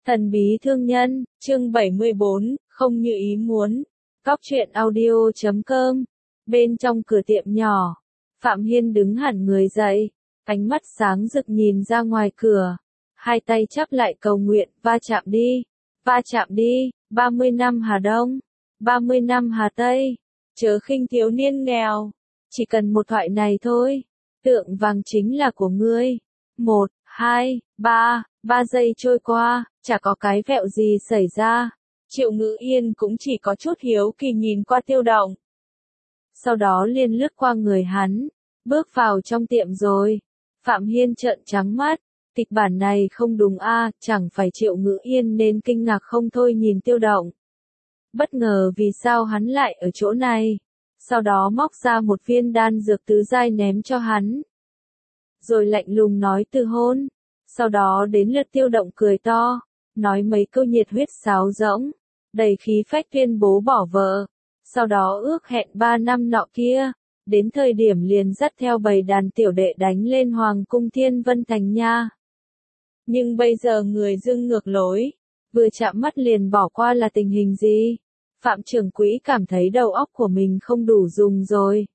Thần bí thương nhân, chương 74, không như ý muốn. Góc truyện audio.com. Bên trong cửa tiệm nhỏ, Phạm Hiên đứng hẳn người dậy, ánh mắt sáng rực nhìn ra ngoài cửa, hai tay chắp lại cầu nguyện, va chạm đi, 30 năm Hà Đông, 30 năm Hà Tây, chớ khinh thiếu niên nghèo, chỉ cần một thoại này thôi, tượng vàng chính là của ngươi. 1, 2, 3 giây trôi qua, chả có cái vẹo gì xảy ra. Triệu Ngữ Yên cũng chỉ có chút hiếu kỳ nhìn qua Tiêu Động. Sau đó liền lướt qua người hắn, bước vào trong tiệm rồi. Phạm Hiên trợn trắng mắt, kịch bản này không đúng a, chẳng phải Triệu Ngữ Yên nên kinh ngạc không thôi nhìn Tiêu Động. Bất ngờ vì sao hắn lại ở chỗ này. Sau đó móc ra một viên đan dược tứ giai ném cho hắn. Rồi lạnh lùng nói từ hôn. Sau đó đến lượt Tiêu Động cười to, nói mấy câu nhiệt huyết sáo rỗng, đầy khí phách tuyên bố bỏ vợ. Sau đó ước hẹn 3 năm nọ kia, đến thời điểm liền dắt theo bầy đàn tiểu đệ đánh lên Hoàng cung Thiên Vân Thành nha. Nhưng bây giờ người dưng ngược lối, vừa chạm mắt liền bỏ qua là tình hình gì? Phạm trưởng quỹ cảm thấy đầu óc của mình không đủ dùng rồi.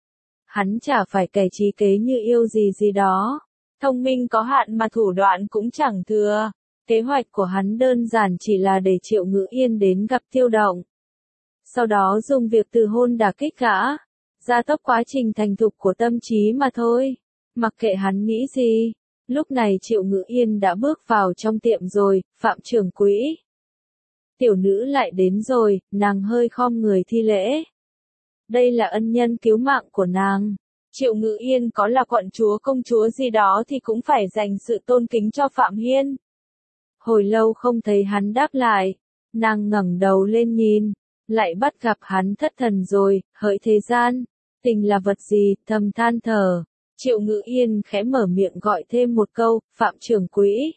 Hắn chả phải kẻ trí kế như yêu gì đó. Thông minh có hạn mà thủ đoạn cũng chẳng thừa. Kế hoạch của hắn đơn giản chỉ là để Triệu Ngữ Yên đến gặp Tiêu Động. Sau đó dùng việc từ hôn đả kích gã, gia tốc quá trình thành thục của tâm trí mà thôi. Mặc kệ hắn nghĩ gì, lúc này Triệu Ngữ Yên đã bước vào trong tiệm rồi. Phạm trưởng quỹ, tiểu nữ lại đến rồi, nàng hơi khom người thi lễ. Đây là ân nhân cứu mạng của nàng. Triệu Ngữ Yên có là quận chúa công chúa gì đó thì cũng phải dành sự tôn kính cho Phạm Hiên. Hồi lâu không thấy hắn đáp lại, nàng ngẩng đầu lên nhìn, lại bắt gặp hắn thất thần rồi, hỡi thế gian, tình là vật gì, thầm than thở. Triệu Ngữ Yên khẽ mở miệng gọi thêm một câu, Phạm trưởng quỹ.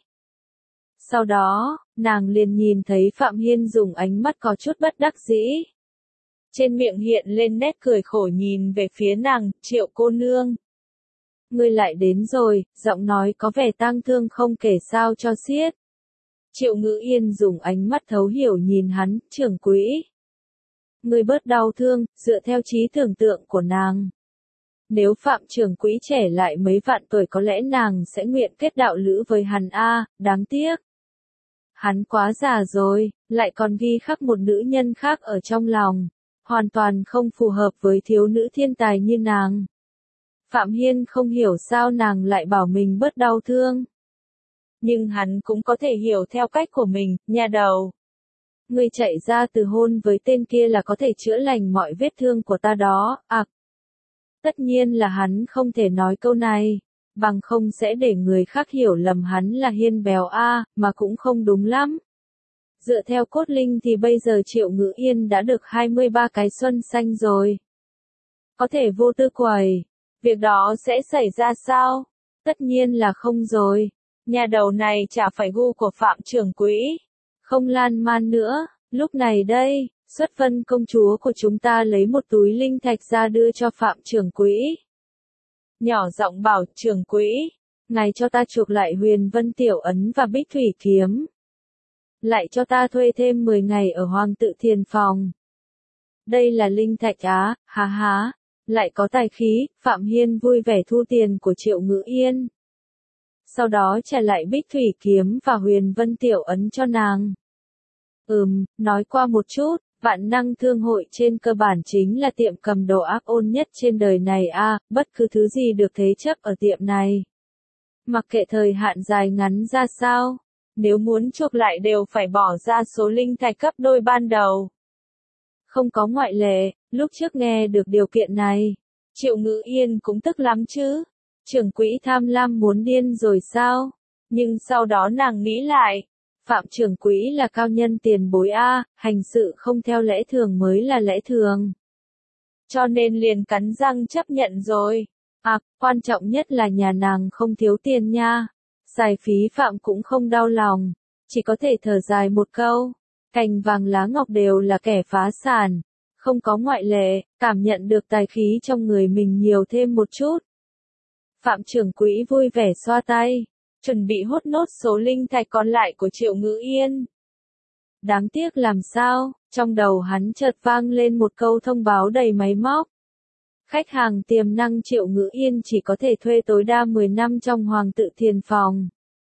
Sau đó, nàng liền nhìn thấy Phạm Hiên dùng ánh mắt có chút bất đắc dĩ. Trên miệng hiện lên nét cười khổ nhìn về phía nàng, Triệu cô nương. Ngươi lại đến rồi, giọng nói có vẻ tang thương không kể sao cho xiết. Triệu Ngữ Yên dùng ánh mắt thấu hiểu nhìn hắn, trưởng quỹ. Ngươi bớt đau thương, dựa theo trí tưởng tượng của nàng. Nếu Phạm trưởng quỹ trẻ lại mấy vạn tuổi có lẽ nàng sẽ nguyện kết đạo lữ với hắn a, đáng tiếc. Hắn quá già rồi, lại còn ghi khắc một nữ nhân khác ở trong lòng. Hoàn toàn không phù hợp với thiếu nữ thiên tài như nàng. Phạm Hiên không hiểu sao nàng lại bảo mình bớt đau thương. Nhưng hắn cũng có thể hiểu theo cách của mình, nhà đầu. Ngươi chạy ra từ hôn với tên kia là có thể chữa lành mọi vết thương của ta đó, Tất nhiên là hắn không thể nói câu này, bằng không sẽ để người khác hiểu lầm hắn là Hiên béo mà cũng không đúng lắm. Dựa theo cốt linh thì bây giờ Triệu Ngữ Yên đã được 23 cái xuân xanh rồi. Có thể vô tư quẩy. Việc đó sẽ xảy ra sao? Tất nhiên là không rồi. Nhà đầu này chả phải gu của Phạm trưởng quỹ. Không lan man nữa. Lúc này đây, Xuất Vân công chúa của chúng ta lấy một túi linh thạch ra đưa cho Phạm trưởng quỹ. Nhỏ giọng bảo, trưởng quỹ, ngài cho ta chuộc lại Huyền Vân Tiểu Ấn và Bích Thủy Kiếm. Lại cho ta thuê thêm 10 ngày ở Hoàng tự Thiền Phòng. Đây là linh thạch há, lại có tài khí. Phạm Hiên vui vẻ thu tiền của Triệu Ngữ Yên. Sau đó trả lại Bích Thủy Kiếm và Huyền Vân Tiểu Ấn cho nàng. Nói qua một chút, Vạn Năng Thương hội trên cơ bản chính là tiệm cầm đồ ác ôn nhất trên đời này bất cứ thứ gì được thế chấp ở tiệm này. Mặc kệ thời hạn dài ngắn ra sao. Nếu muốn chuộc lại đều phải bỏ ra số linh thạch gấp đôi ban đầu. Không có ngoại lệ, lúc trước nghe được điều kiện này, Triệu Ngữ Yên cũng tức lắm chứ. Trưởng quỹ tham lam muốn điên rồi sao? Nhưng sau đó nàng nghĩ lại, Phạm trưởng quỹ là cao nhân tiền bối hành sự không theo lẽ thường mới là lẽ thường. Cho nên liền cắn răng chấp nhận rồi. Quan trọng nhất là nhà nàng không thiếu tiền nha. Xài phí Phạm cũng không đau lòng, chỉ có thể thở dài một câu, cành vàng lá ngọc đều là kẻ phá sản, không có ngoại lệ, cảm nhận được tài khí trong người mình nhiều thêm một chút. Phạm trưởng quỹ vui vẻ xoa tay, chuẩn bị hốt nốt số linh thạch còn lại của Triệu Ngữ Yên. Đáng tiếc làm sao, trong đầu hắn chợt vang lên một câu thông báo đầy máy móc. Khách hàng tiềm năng Triệu Ngữ Yên chỉ có thể thuê tối đa 10 năm trong Hoàng tự Thiền Phòng.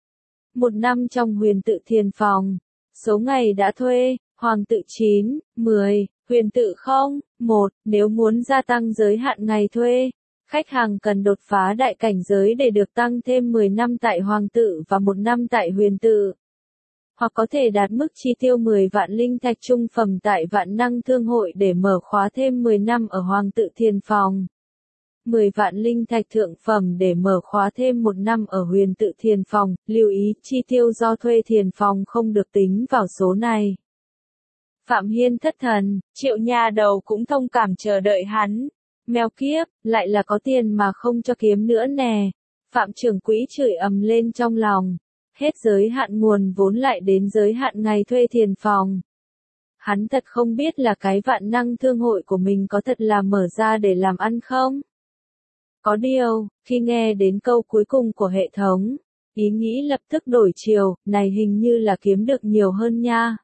1 năm trong Huyền tự Thiền Phòng. Số ngày đã thuê, Hoàng tự 9, 10, Huyền tự 0, 1. Nếu muốn gia tăng giới hạn ngày thuê, khách hàng cần đột phá đại cảnh giới để được tăng thêm 10 năm tại Hoàng tự và 1 năm tại Huyền tự. Hoặc có thể đạt mức chi tiêu 10 vạn linh thạch trung phẩm tại Vạn Năng Thương hội để mở khóa thêm 10 năm ở Hoàng tự Thiền Phòng. 10 vạn linh thạch thượng phẩm để mở khóa thêm 1 năm ở Huyền tự Thiền Phòng, lưu ý chi tiêu do thuê thiền phòng không được tính vào số này. Phạm Hiên thất thần, Triệu nhà đầu cũng thông cảm chờ đợi hắn. Mèo kiếp, lại là có tiền mà không cho kiếm nữa nè. Phạm trưởng quỹ chửi ầm lên trong lòng. Hết giới hạn nguồn vốn lại đến giới hạn ngày thuê thiền phòng. Hắn thật không biết là cái Vạn Năng Thương hội của mình có thật là mở ra để làm ăn không? Có điều, khi nghe đến câu cuối cùng của hệ thống, ý nghĩ lập tức đổi chiều, này hình như là kiếm được nhiều hơn nha.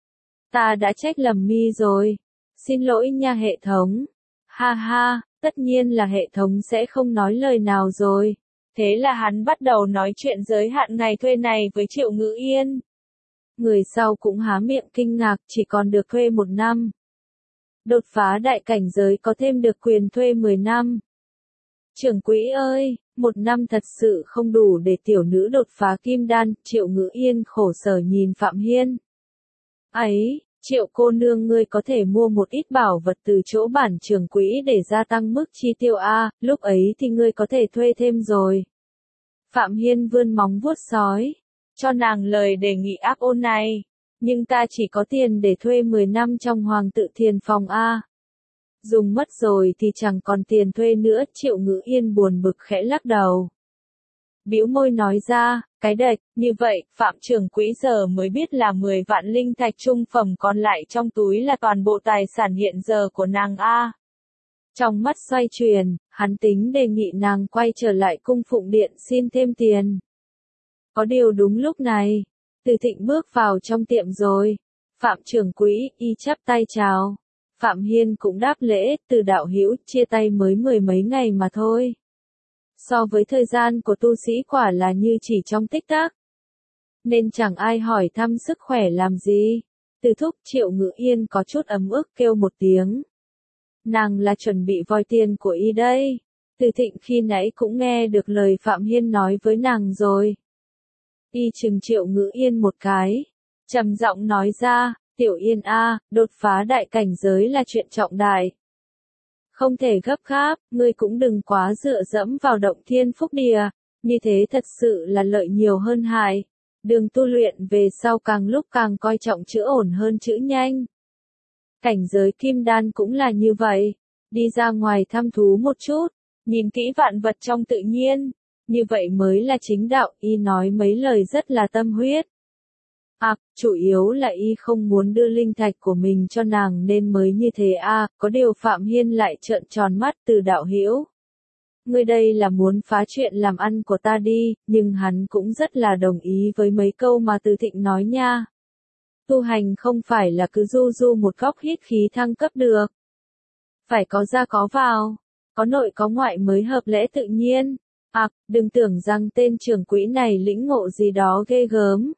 Ta đã trách lầm mi rồi. Xin lỗi nha hệ thống. Ha ha, tất nhiên là hệ thống sẽ không nói lời nào rồi. Thế là hắn bắt đầu nói chuyện giới hạn ngày thuê này với Triệu Ngữ Yên. Người sau cũng há miệng kinh ngạc, chỉ còn được thuê 1 năm. Đột phá đại cảnh giới có thêm được quyền thuê 10 năm. Trưởng quỹ ơi, 1 năm thật sự không đủ để tiểu nữ đột phá kim đan, Triệu Ngữ Yên khổ sở nhìn Phạm Hiên. Ấy, Triệu cô nương ngươi có thể mua một ít bảo vật từ chỗ bản trưởng quỹ để gia tăng mức chi tiêu a, lúc ấy thì ngươi có thể thuê thêm rồi. Phạm Hiên vươn móng vuốt sói, cho nàng lời đề nghị ác ôn này, nhưng ta chỉ có tiền để thuê 10 năm trong Hoàng tự Thiền Phòng a. Dùng mất rồi thì chẳng còn tiền thuê nữa, Triệu Ngữ Yên buồn bực khẽ lắc đầu. Bĩu môi nói ra, cái đệch, như vậy, Phạm trưởng quỹ giờ mới biết là 10 vạn linh thạch trung phẩm còn lại trong túi là toàn bộ tài sản hiện giờ của nàng a. Trong mắt xoay chuyển, hắn tính đề nghị nàng quay trở lại cung phụng điện xin thêm tiền. Có điều đúng lúc này, Từ Thịnh bước vào trong tiệm rồi. Phạm trưởng quỹ, y chắp tay chào. Phạm Hiên cũng đáp lễ, Từ đạo hữu, chia tay mới 10 mấy ngày mà thôi. So với thời gian của tu sĩ quả là như chỉ trong tích tắc. Nên chẳng ai hỏi thăm sức khỏe làm gì. Từ thúc Triệu Ngữ Yên có chút ấm ức kêu một tiếng. Nàng là chuẩn bị vòi tiền của y đây. Từ Thịnh khi nãy cũng nghe được lời Phạm Hiên nói với nàng rồi. Y chừng Triệu Ngữ Yên một cái. Trầm giọng nói ra, Tiểu Yên a, đột phá đại cảnh giới là chuyện trọng đại. Không thể gấp gáp, ngươi cũng đừng quá dựa dẫm vào động thiên phúc địa, như thế thật sự là lợi nhiều hơn hại. Đường tu luyện về sau càng lúc càng coi trọng chữ ổn hơn chữ nhanh. Cảnh giới kim đan cũng là như vậy, đi ra ngoài thăm thú một chút, nhìn kỹ vạn vật trong tự nhiên, như vậy mới là chính đạo, y nói mấy lời rất là tâm huyết. Chủ yếu là y không muốn đưa linh thạch của mình cho nàng nên mới như thế có điều Phạm Hiên lại trợn tròn mắt Từ đạo hữu. Ngươi đây là muốn phá chuyện làm ăn của ta đi, nhưng hắn cũng rất là đồng ý với mấy câu mà Từ Thịnh nói nha. Tu hành không phải là cứ du du một góc hít khí thăng cấp được. Phải có ra có vào, có nội có ngoại mới hợp lẽ tự nhiên. Đừng tưởng rằng tên trưởng quỹ này lĩnh ngộ gì đó ghê gớm.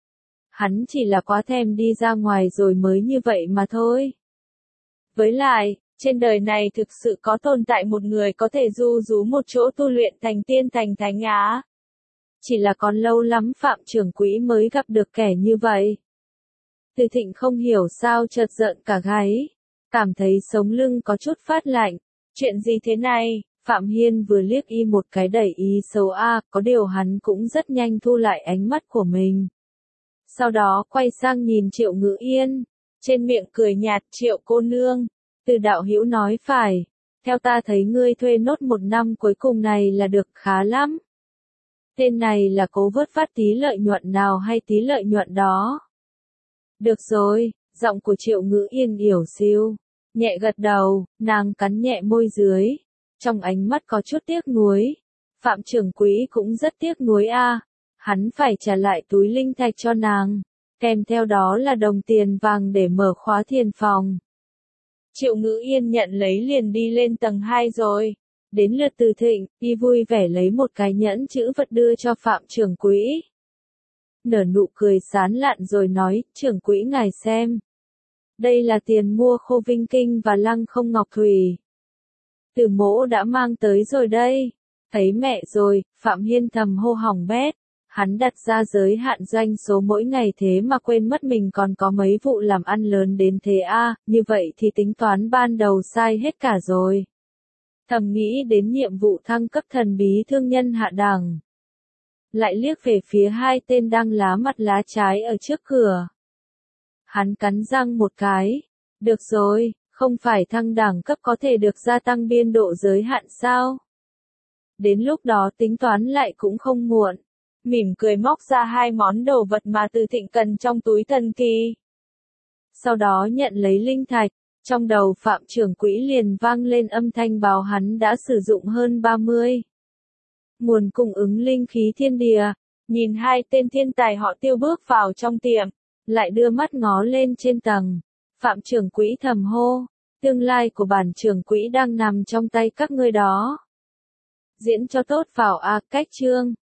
Hắn chỉ là quá thèm đi ra ngoài rồi mới như vậy mà thôi. Với lại, trên đời này thực sự có tồn tại một người có thể du rú một chỗ tu luyện thành tiên thành thánh á. Chỉ là còn lâu lắm Phạm trưởng quỹ mới gặp được kẻ như vậy. Từ Thịnh không hiểu sao chợt giận cả gáy, cảm thấy sống lưng có chút phát lạnh. Chuyện gì thế này? Phạm Hiên vừa liếc y một cái đẩy ý xấu có điều hắn cũng rất nhanh thu lại ánh mắt của mình. Sau đó quay sang nhìn Triệu Ngữ Yên, trên miệng cười nhạt, Triệu cô nương, Từ đạo hữu nói phải, theo ta thấy ngươi thuê nốt 1 năm cuối cùng này là được khá lắm. Tên này là cố vớt phát tí lợi nhuận nào hay tí lợi nhuận đó? Được rồi, giọng của Triệu Ngữ Yên yểu xìu, nhẹ gật đầu, nàng cắn nhẹ môi dưới, trong ánh mắt có chút tiếc nuối. Phạm trưởng quỹ cũng rất tiếc nuối Hắn phải trả lại túi linh thạch cho nàng, kèm theo đó là đồng tiền vàng để mở khóa thiền phòng. Triệu Ngữ Yên nhận lấy liền đi lên tầng 2 rồi. Đến lượt Từ Thịnh, y vui vẻ lấy một cái nhẫn chữ vật đưa cho Phạm trưởng quỹ. Nở nụ cười sán lạn rồi nói, trưởng quỹ ngài xem. Đây là tiền mua khô Vinh Kinh và Lăng Không Ngọc Thủy. Từ Mỗ đã mang tới rồi đây. Thấy mẹ rồi, Phạm Hiên thầm hô hỏng bét. Hắn đặt ra giới hạn doanh số mỗi ngày thế mà quên mất mình còn có mấy vụ làm ăn lớn đến thế a, như vậy thì tính toán ban đầu sai hết cả rồi. Thầm nghĩ đến nhiệm vụ thăng cấp thần bí thương nhân hạ đẳng. Lại liếc về phía hai tên đang lá mặt lá trái ở trước cửa. Hắn cắn răng một cái. Được rồi, không phải thăng đẳng cấp có thể được gia tăng biên độ giới hạn sao? Đến lúc đó tính toán lại cũng không muộn. Mỉm cười móc ra hai món đồ vật mà Từ Thịnh cần trong túi thần kỳ. Sau đó nhận lấy linh thạch, trong đầu Phạm trưởng quỹ liền vang lên âm thanh báo hắn đã sử dụng hơn 30. Nguồn cung ứng linh khí thiên địa, nhìn hai tên thiên tài họ Tiêu bước vào trong tiệm, lại đưa mắt ngó lên trên tầng. Phạm trưởng quỹ thầm hô, tương lai của bản trưởng quỹ đang nằm trong tay các ngươi đó. Diễn cho tốt vào a, cách chương.